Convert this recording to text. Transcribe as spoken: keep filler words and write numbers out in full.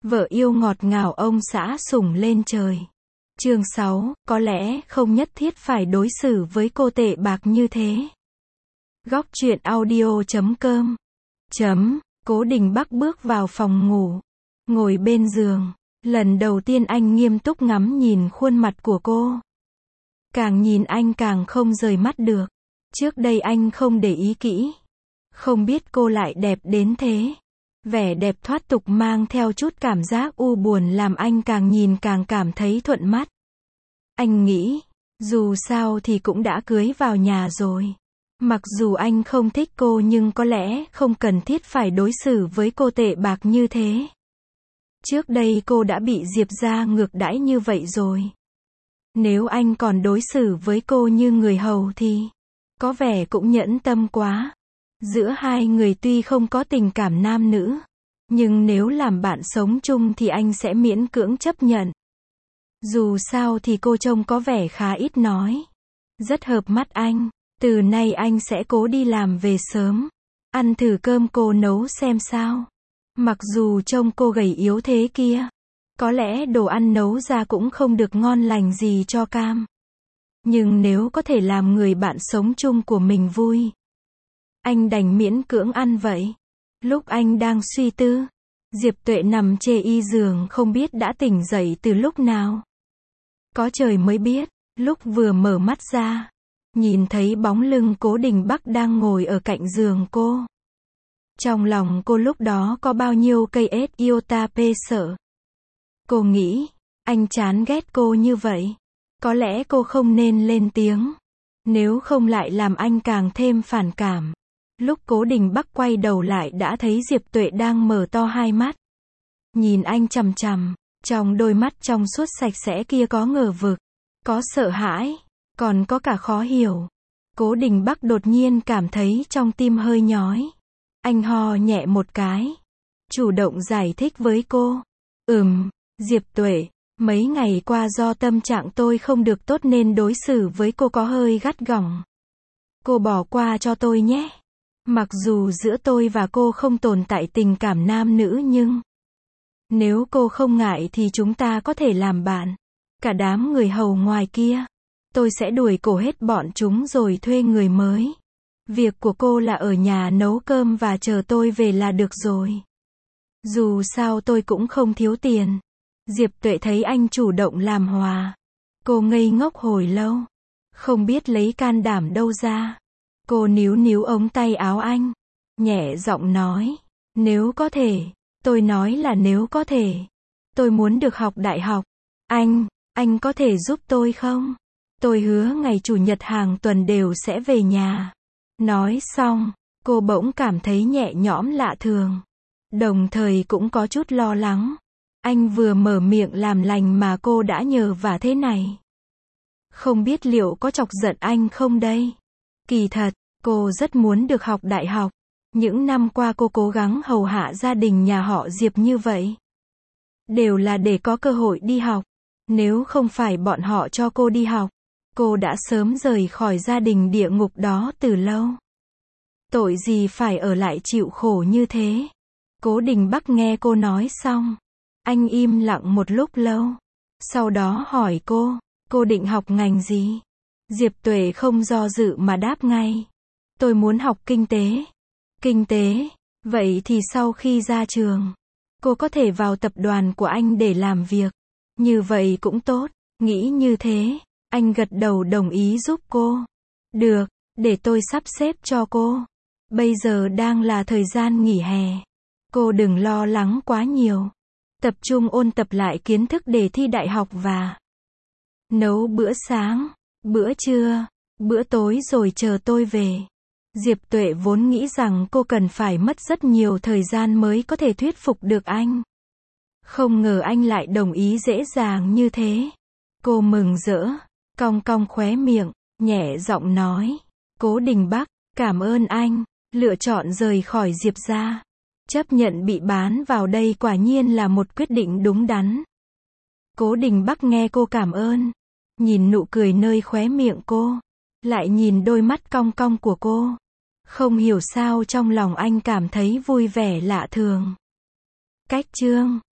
Vợ yêu ngọt ngào ông xã sủng lên trời. Chương sáu, có lẽ không nhất thiết phải đối xử với cô tệ bạc như thế. Góc truyện audio chấm com chấm Cố Đình Bắc bước vào phòng ngủ, ngồi bên giường. Lần đầu tiên anh nghiêm túc ngắm nhìn khuôn mặt của cô. Càng nhìn anh càng không rời mắt được. Trước đây anh không để ý kỹ. Không biết cô lại đẹp đến thế. Vẻ đẹp thoát tục mang theo chút cảm giác u buồn làm anh càng nhìn càng cảm thấy thuận mắt. Anh nghĩ, dù sao thì cũng đã cưới vào nhà rồi. Mặc dù anh không thích cô nhưng có lẽ không cần thiết phải đối xử với cô tệ bạc như thế. Trước đây cô đã bị Diệp gia ngược đãi như vậy rồi. Nếu anh còn đối xử với cô như người hầu thì có vẻ cũng nhẫn tâm quá. Giữa hai người tuy không có tình cảm nam nữ, nhưng nếu làm bạn sống chung thì anh sẽ miễn cưỡng chấp nhận. Dù sao thì cô trông có vẻ khá ít nói. Rất hợp mắt anh. Từ nay anh sẽ cố đi làm về sớm. Ăn thử cơm cô nấu xem sao. Mặc dù trông cô gầy yếu thế kia, có lẽ đồ ăn nấu ra cũng không được ngon lành gì cho Cam. Nhưng nếu có thể làm người bạn sống chung của mình vui, anh đành miễn cưỡng ăn vậy. Lúc anh đang suy tư, Diệp Tuệ nằm chê y giường không biết đã tỉnh dậy từ lúc nào. Có trời mới biết, lúc vừa mở mắt ra, nhìn thấy bóng lưng Cố Đình Bắc đang ngồi ở cạnh giường cô. Trong lòng cô lúc đó có bao nhiêu cây ết iota p sợ. Cô nghĩ, anh chán ghét cô như vậy. Có lẽ cô không nên lên tiếng. Nếu không lại làm anh càng thêm phản cảm. Lúc Cố Đình Bắc quay đầu lại đã thấy Diệp Tuệ đang mở to hai mắt. Nhìn anh chằm chằm, trong đôi mắt trong suốt sạch sẽ kia có ngờ vực, có sợ hãi, còn có cả khó hiểu. Cố Đình Bắc đột nhiên cảm thấy trong tim hơi nhói. Anh ho nhẹ một cái, chủ động giải thích với cô. Ừm, Diệp Tuệ, mấy ngày qua do tâm trạng tôi không được tốt nên đối xử với cô có hơi gắt gỏng. Cô bỏ qua cho tôi nhé. Mặc dù giữa tôi và cô không tồn tại tình cảm nam nữ nhưng nếu cô không ngại thì chúng ta có thể làm bạn. Cả đám người hầu ngoài kia, tôi sẽ đuổi cổ hết bọn chúng rồi thuê người mới. Việc của cô là ở nhà nấu cơm và chờ tôi về là được rồi. Dù sao tôi cũng không thiếu tiền. Diệp Tuệ thấy anh chủ động làm hòa. Cô ngây ngốc hồi lâu. Không biết lấy can đảm đâu ra. Cô níu níu ống tay áo anh. Nhẹ giọng nói. Nếu có thể. Tôi nói là nếu có thể. Tôi muốn được học đại học. Anh, anh có thể giúp tôi không? Tôi hứa ngày chủ nhật hàng tuần đều sẽ về nhà. Nói xong, cô bỗng cảm thấy nhẹ nhõm lạ thường. Đồng thời cũng có chút lo lắng. Anh vừa mở miệng làm lành mà cô đã nhờ vả thế này. Không biết liệu có chọc giận anh không đây? Kỳ thật, cô rất muốn được học đại học. Những năm qua cô cố gắng hầu hạ gia đình nhà họ Diệp như vậy. Đều là để có cơ hội đi học. Nếu không phải bọn họ cho cô đi học, cô đã sớm rời khỏi gia đình địa ngục đó từ lâu. Tội gì phải ở lại chịu khổ như thế? Cố Đình Bắc nghe cô nói xong. Anh im lặng một lúc lâu. Sau đó hỏi cô, cô định học ngành gì? Diệp Tuệ không do dự mà đáp ngay. Tôi muốn học kinh tế. Kinh tế? Vậy thì sau khi ra trường, cô có thể vào tập đoàn của anh để làm việc. Như vậy cũng tốt. Nghĩ như thế, anh gật đầu đồng ý giúp cô. Được, để tôi sắp xếp cho cô. Bây giờ đang là thời gian nghỉ hè. Cô đừng lo lắng quá nhiều. Tập trung ôn tập lại kiến thức để thi đại học và nấu bữa sáng, bữa trưa, bữa tối rồi chờ tôi về. Diệp Tuệ vốn nghĩ rằng cô cần phải mất rất nhiều thời gian mới có thể thuyết phục được anh. Không ngờ anh lại đồng ý dễ dàng như thế. Cô mừng rỡ, cong cong khóe miệng, nhẹ giọng nói. Cố Đình Bắc, cảm ơn anh. Lựa chọn rời khỏi Diệp gia. Chấp nhận bị bán vào đây quả nhiên là một quyết định đúng đắn. Cố Đình Bắc nghe cô cảm ơn. Nhìn nụ cười nơi khóe miệng cô. Lại nhìn đôi mắt cong cong của cô. Không hiểu sao trong lòng anh cảm thấy vui vẻ lạ thường. Cách chương